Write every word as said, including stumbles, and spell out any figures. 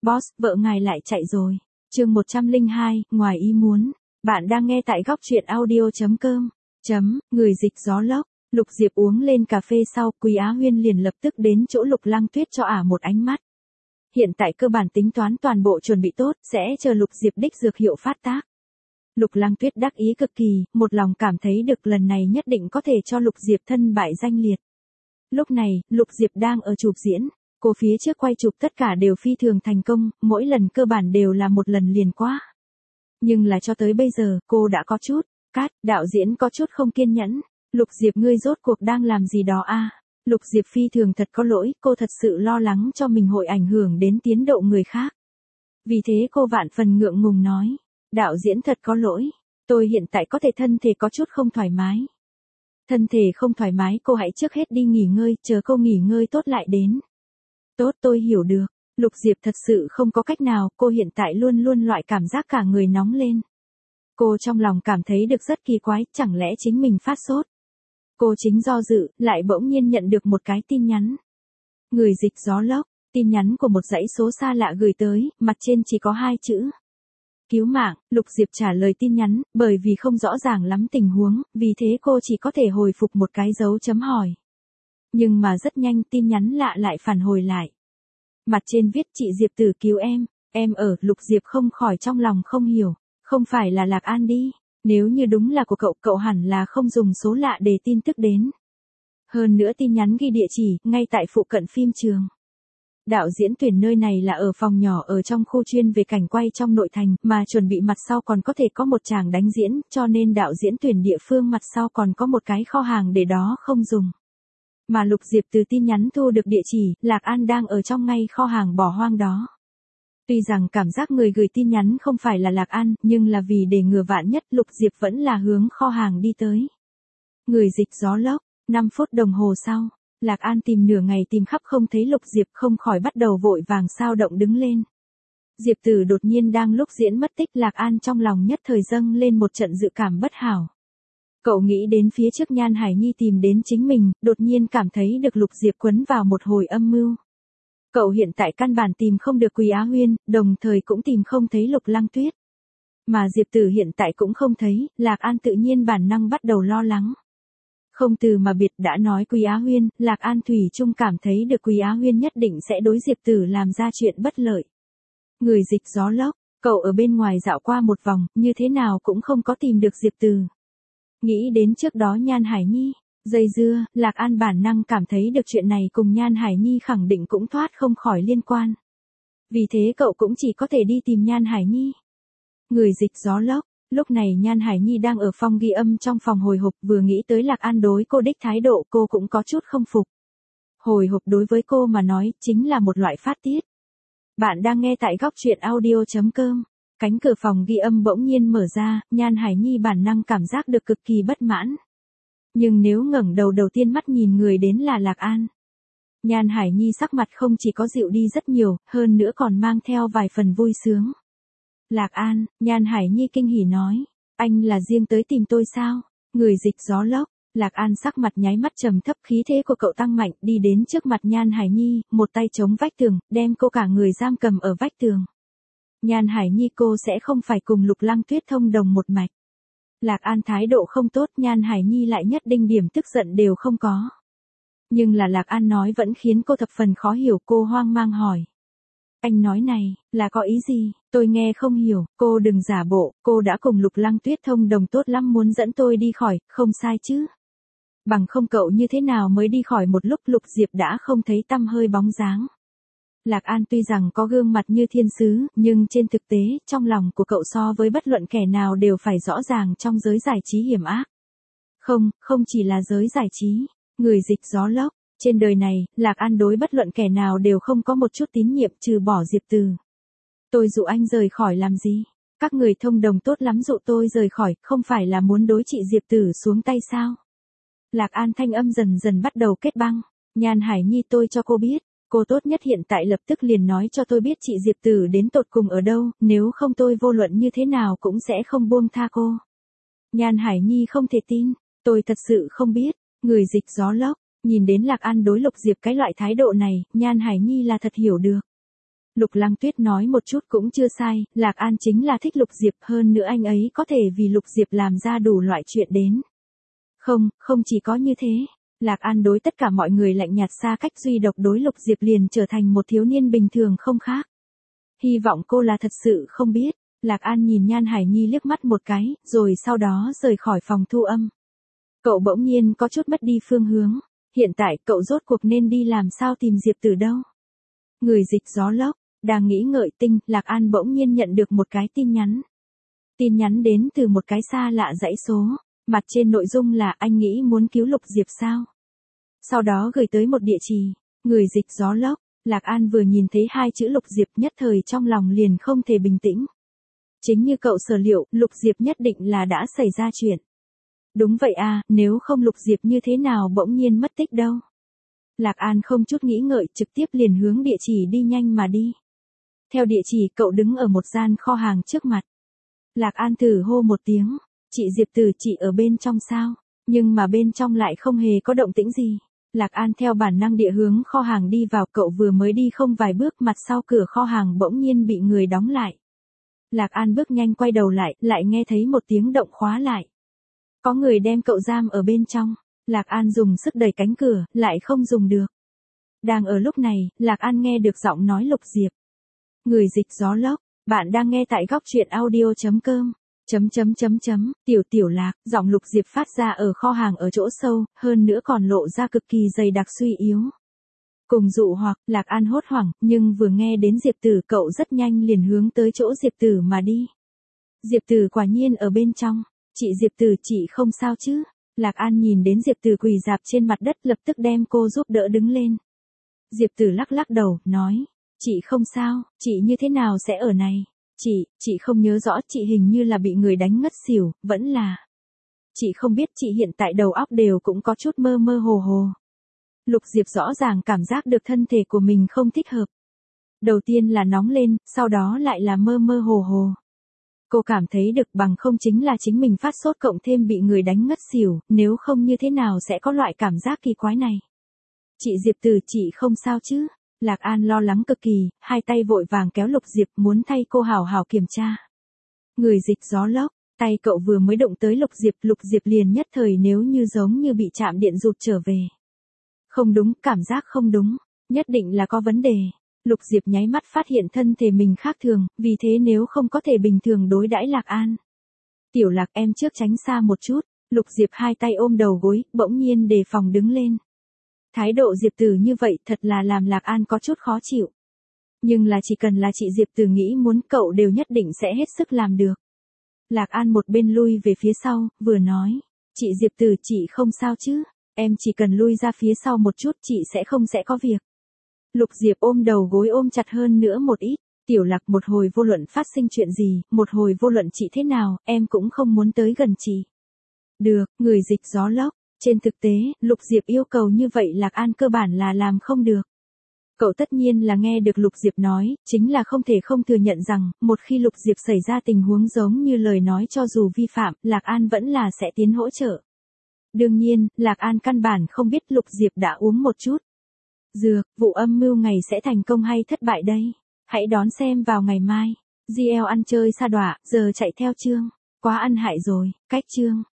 Boss, vợ ngài lại chạy rồi. Chương một trăm lẻ hai, ngoài ý muốn. Bạn đang nghe tại góc truyện audio chấm com. Chấm, người dịch gió lốc. Lục Diệp uống lên cà phê sau, Quý Á Huyên liền lập tức đến chỗ Lục Lăng Tuyết cho ả một ánh mắt. Hiện tại cơ bản tính toán toàn bộ chuẩn bị tốt, sẽ chờ Lục Diệp đích dược hiệu phát tác. Lục Lăng Tuyết đắc ý cực kỳ, một lòng cảm thấy được lần này nhất định có thể cho Lục Diệp thân bại danh liệt. Lúc này, Lục Diệp đang ở chụp diễn, cô phía trước quay chụp tất cả đều phi thường thành công, mỗi lần cơ bản đều là một lần liền qua. Nhưng là cho tới bây giờ, cô đã có chút, cát, đạo diễn có chút không kiên nhẫn. Lục Diệp ngươi rốt cuộc đang làm gì đó a? À? Lục Diệp phi thường thật có lỗi, cô thật sự lo lắng cho mình hội ảnh hưởng đến tiến độ người khác. Vì thế cô vạn phần ngượng ngùng nói, đạo diễn thật có lỗi, tôi hiện tại có thể thân thể có chút không thoải mái. Thân thể không thoải mái cô hãy trước hết đi nghỉ ngơi, chờ cô nghỉ ngơi tốt lại đến. Tốt tôi hiểu được, Lục Diệp thật sự không có cách nào, cô hiện tại luôn luôn loại cảm giác cả người nóng lên. Cô trong lòng cảm thấy được rất kỳ quái, chẳng lẽ chính mình phát sốt. Cô chính do dự, lại bỗng nhiên nhận được một cái tin nhắn. Người dịch gió lốc, tin nhắn của một dãy số xa lạ gửi tới, mặt trên chỉ có hai chữ. Cứu mạng, Lục Diệp trả lời tin nhắn, bởi vì không rõ ràng lắm tình huống, vì thế cô chỉ có thể hồi phục một cái dấu chấm hỏi. Nhưng mà rất nhanh tin nhắn lạ lại phản hồi lại. Mặt trên viết chị Diệp Tử cứu em, em ở, Lục Diệp không khỏi trong lòng không hiểu, không phải là Lạc An đi. Nếu như đúng là của cậu, cậu hẳn là không dùng số lạ để tin tức đến. Hơn nữa tin nhắn ghi địa chỉ, ngay tại phụ cận phim trường. Đạo diễn tuyển nơi này là ở phòng nhỏ ở trong khu chuyên về cảnh quay trong nội thành, mà chuẩn bị mặt sau còn có thể có một chàng đánh diễn, cho nên đạo diễn tuyển địa phương mặt sau còn có một cái kho hàng để đó không dùng. Mà Lục Diệp từ tin nhắn thu được địa chỉ, Lạc An đang ở trong ngay kho hàng bỏ hoang đó. Tuy rằng cảm giác người gửi tin nhắn không phải là Lạc An, nhưng là vì để ngừa vạn nhất, Lục Diệp vẫn là hướng kho hàng đi tới. Người dịch gió lốc, năm phút đồng hồ sau, Lạc An tìm nửa ngày tìm khắp không thấy Lục Diệp, không khỏi bắt đầu vội vàng sao động đứng lên. Diệp Tử đột nhiên đang lúc diễn mất tích, Lạc An trong lòng nhất thời dâng lên một trận dự cảm bất hảo. Cậu nghĩ đến phía trước Nhan Hải Nhi tìm đến chính mình, đột nhiên cảm thấy được Lục Diệp quấn vào một hồi âm mưu. Cậu hiện tại căn bản tìm không được Quý Á Huyên, đồng thời cũng tìm không thấy Lục Lăng Tuyết. Mà Diệp Tử hiện tại cũng không thấy, Lạc An tự nhiên bản năng bắt đầu lo lắng. Không từ mà biệt đã nói Quý Á Huyên, Lạc An thủy chung cảm thấy được Quý Á Huyên nhất định sẽ đối Diệp Tử làm ra chuyện bất lợi. Người dịch gió lốc, cậu ở bên ngoài dạo qua một vòng, như thế nào cũng không có tìm được Diệp Tử. Nghĩ đến trước đó Nhan Hải Nhi. Dây dưa, Lạc An bản năng cảm thấy được chuyện này cùng Nhan Hải Nhi khẳng định cũng thoát không khỏi liên quan. Vì thế cậu cũng chỉ có thể đi tìm Nhan Hải Nhi. Người dịch gió lốc, lúc này Nhan Hải Nhi đang ở phòng ghi âm trong phòng hồi hộp, vừa nghĩ tới Lạc An đối cô đích thái độ, cô cũng có chút không phục. Hồi hộp đối với cô mà nói, chính là một loại phát tiết. Bạn đang nghe tại góc truyện audio chấm com. Cánh cửa phòng ghi âm bỗng nhiên mở ra, Nhan Hải Nhi bản năng cảm giác được cực kỳ bất mãn. Nhưng nếu ngẩng đầu đầu tiên mắt nhìn người đến là Lạc An. Nhan Hải Nhi sắc mặt không chỉ có dịu đi rất nhiều, hơn nữa còn mang theo vài phần vui sướng. Lạc An, Nhan Hải Nhi kinh hỉ nói, anh là riêng tới tìm tôi sao? Người dịch gió lốc, Lạc An sắc mặt nháy mắt trầm thấp, khí thế của cậu tăng mạnh, đi đến trước mặt Nhan Hải Nhi, một tay chống vách tường, đem cô cả người giam cầm ở vách tường. Nhan Hải Nhi cô sẽ không phải cùng Lục Lăng Tuyết thông đồng một mạch. Lạc An thái độ không tốt, Nhan Hải Nhi lại nhất định điểm tức giận đều không có. Nhưng là Lạc An nói vẫn khiến cô thập phần khó hiểu, cô hoang mang hỏi. Anh nói này, là có ý gì, tôi nghe không hiểu, cô đừng giả bộ, cô đã cùng Lục Lăng Tuyết thông đồng tốt lắm muốn dẫn tôi đi khỏi, không sai chứ. Bằng không cậu như thế nào mới đi khỏi một lúc Lục Diệp đã không thấy tăm hơi bóng dáng. Lạc An tuy rằng có gương mặt như thiên sứ, nhưng trên thực tế, trong lòng của cậu so với bất luận kẻ nào đều phải rõ ràng trong giới giải trí hiểm ác. Không, không chỉ là giới giải trí, người dịch gió lốc, trên đời này, Lạc An đối bất luận kẻ nào đều không có một chút tín nhiệm trừ bỏ Diệp Tử. Tôi dụ anh rời khỏi làm gì? Các người thông đồng tốt lắm dụ tôi rời khỏi, không phải là muốn đối chị Diệp Tử xuống tay sao? Lạc An thanh âm dần dần bắt đầu kết băng. Nhan Hải Nhi tôi cho cô biết. Cô tốt nhất hiện tại lập tức liền nói cho tôi biết chị Diệp Tử đến tột cùng ở đâu, nếu không tôi vô luận như thế nào cũng sẽ không buông tha cô. Nhan Hải Nhi không thể tin, tôi thật sự không biết, người dịch gió lốc, nhìn đến Lạc An đối Lục Diệp cái loại thái độ này, Nhan Hải Nhi là thật hiểu được. Lục Lăng Tuyết nói một chút cũng chưa sai, Lạc An chính là thích Lục Diệp, hơn nữa anh ấy có thể vì Lục Diệp làm ra đủ loại chuyện đến. Không, không chỉ có như thế, Lạc An đối tất cả mọi người lạnh nhạt xa cách, duy độc đối Lục Diệp liền trở thành một thiếu niên bình thường không khác. Hy vọng cô là thật sự không biết. Lạc An nhìn Nhan Hải Nhi liếc mắt một cái, rồi sau đó rời khỏi phòng thu âm. Cậu bỗng nhiên có chút mất đi phương hướng. Hiện tại cậu rốt cuộc nên đi làm sao tìm Diệp Tử đâu. Người dịch gió lốc, đang nghĩ ngợi tinh, Lạc An bỗng nhiên nhận được một cái tin nhắn. Tin nhắn đến từ một cái xa lạ dãy số, mặt trên nội dung là anh nghĩ muốn cứu Lục Diệp sao. Sau đó gửi tới một địa chỉ, người dịch gió lốc. Lạc An vừa nhìn thấy hai chữ Lục Diệp nhất thời trong lòng liền không thể bình tĩnh. Chính như cậu sở liệu, Lục Diệp nhất định là đã xảy ra chuyện. Đúng vậy à, nếu không Lục Diệp như thế nào bỗng nhiên mất tích đâu. Lạc An không chút nghĩ ngợi, trực tiếp liền hướng địa chỉ đi nhanh mà đi. Theo địa chỉ, cậu đứng ở một gian kho hàng trước mặt. Lạc An thử hô một tiếng, chị Diệp Tử, chị ở bên trong sao? Nhưng mà bên trong lại không hề có động tĩnh gì. Lạc An theo bản năng địa hướng kho hàng đi vào, cậu vừa mới đi không vài bước, mặt sau cửa kho hàng bỗng nhiên bị người đóng lại. Lạc An bước nhanh quay đầu lại, lại nghe thấy một tiếng động khóa lại. Có người đem cậu giam ở bên trong. Lạc An dùng sức đẩy cánh cửa, lại không dùng được. Đang ở lúc này, Lạc An nghe được giọng nói Lục Diệp. Người dịch gió lốc, bạn đang nghe tại góc truyện audio chấm com. Chấm chấm chấm chấm, tiểu tiểu Lạc, giọng Lục Diệp phát ra ở kho hàng ở chỗ sâu, hơn nữa còn lộ ra cực kỳ dày đặc suy yếu. Cùng dụ hoặc, Lạc An hốt hoảng, nhưng vừa nghe đến Diệp Tử, cậu rất nhanh liền hướng tới chỗ Diệp Tử mà đi. Diệp Tử quả nhiên ở bên trong. Chị Diệp Tử, chị không sao chứ? Lạc An nhìn đến Diệp Tử quỳ rạp trên mặt đất, lập tức đem cô giúp đỡ đứng lên. Diệp Tử lắc lắc đầu, nói, chị không sao, chị như thế nào sẽ ở này? Chị, chị không nhớ rõ, chị hình như là bị người đánh ngất xỉu, vẫn là. Chị không biết, chị hiện tại đầu óc đều cũng có chút mơ mơ hồ hồ. Lục Diệp rõ ràng cảm giác được thân thể của mình không thích hợp. Đầu tiên là nóng lên, sau đó lại là mơ mơ hồ hồ. Cô cảm thấy được bằng không chính là chính mình phát sốt cộng thêm bị người đánh ngất xỉu, nếu không như thế nào sẽ có loại cảm giác kỳ quái này. Chị Diệp Tử, chị không sao chứ? Lạc An lo lắng cực kỳ, hai tay vội vàng kéo Lục Diệp muốn thay cô hảo hảo kiểm tra. Người dịch gió lốc, tay cậu vừa mới động tới Lục Diệp, Lục Diệp liền nhất thời nếu như giống như bị chạm điện rụt trở về. Không đúng, cảm giác không đúng, nhất định là có vấn đề. Lục Diệp nháy mắt phát hiện thân thể mình khác thường, vì thế nếu không có thể bình thường đối đãi Lạc An. Tiểu Lạc, em trước tránh xa một chút. Lục Diệp hai tay ôm đầu gối, bỗng nhiên đề phòng đứng lên. Thái độ Diệp Tử như vậy thật là làm Lạc An có chút khó chịu. Nhưng là chỉ cần là chị Diệp Tử nghĩ muốn, cậu đều nhất định sẽ hết sức làm được. Lạc An một bên lui về phía sau, vừa nói, chị Diệp Tử, chị không sao chứ? Em chỉ cần lui ra phía sau một chút, chị sẽ không sẽ có việc. Lục Diệp ôm đầu gối ôm chặt hơn nữa một ít. Tiểu Lạc, một hồi vô luận phát sinh chuyện gì, một hồi vô luận chị thế nào, em cũng không muốn tới gần chị. Được, người dịch gió lốc. Trên thực tế, Lục Diệp yêu cầu như vậy Lạc An cơ bản là làm không được. Cậu tất nhiên là nghe được Lục Diệp nói, chính là không thể không thừa nhận rằng, một khi Lục Diệp xảy ra tình huống giống như lời nói, cho dù vi phạm, Lạc An vẫn là sẽ tiến hỗ trợ. Đương nhiên, Lạc An căn bản không biết Lục Diệp đã uống một chút dược, vụ âm mưu ngày sẽ thành công hay thất bại đây. Hãy đón xem vào ngày mai. giê lờ ăn chơi sa đọa, giờ chạy theo chương. Quá ăn hại rồi, cách chương.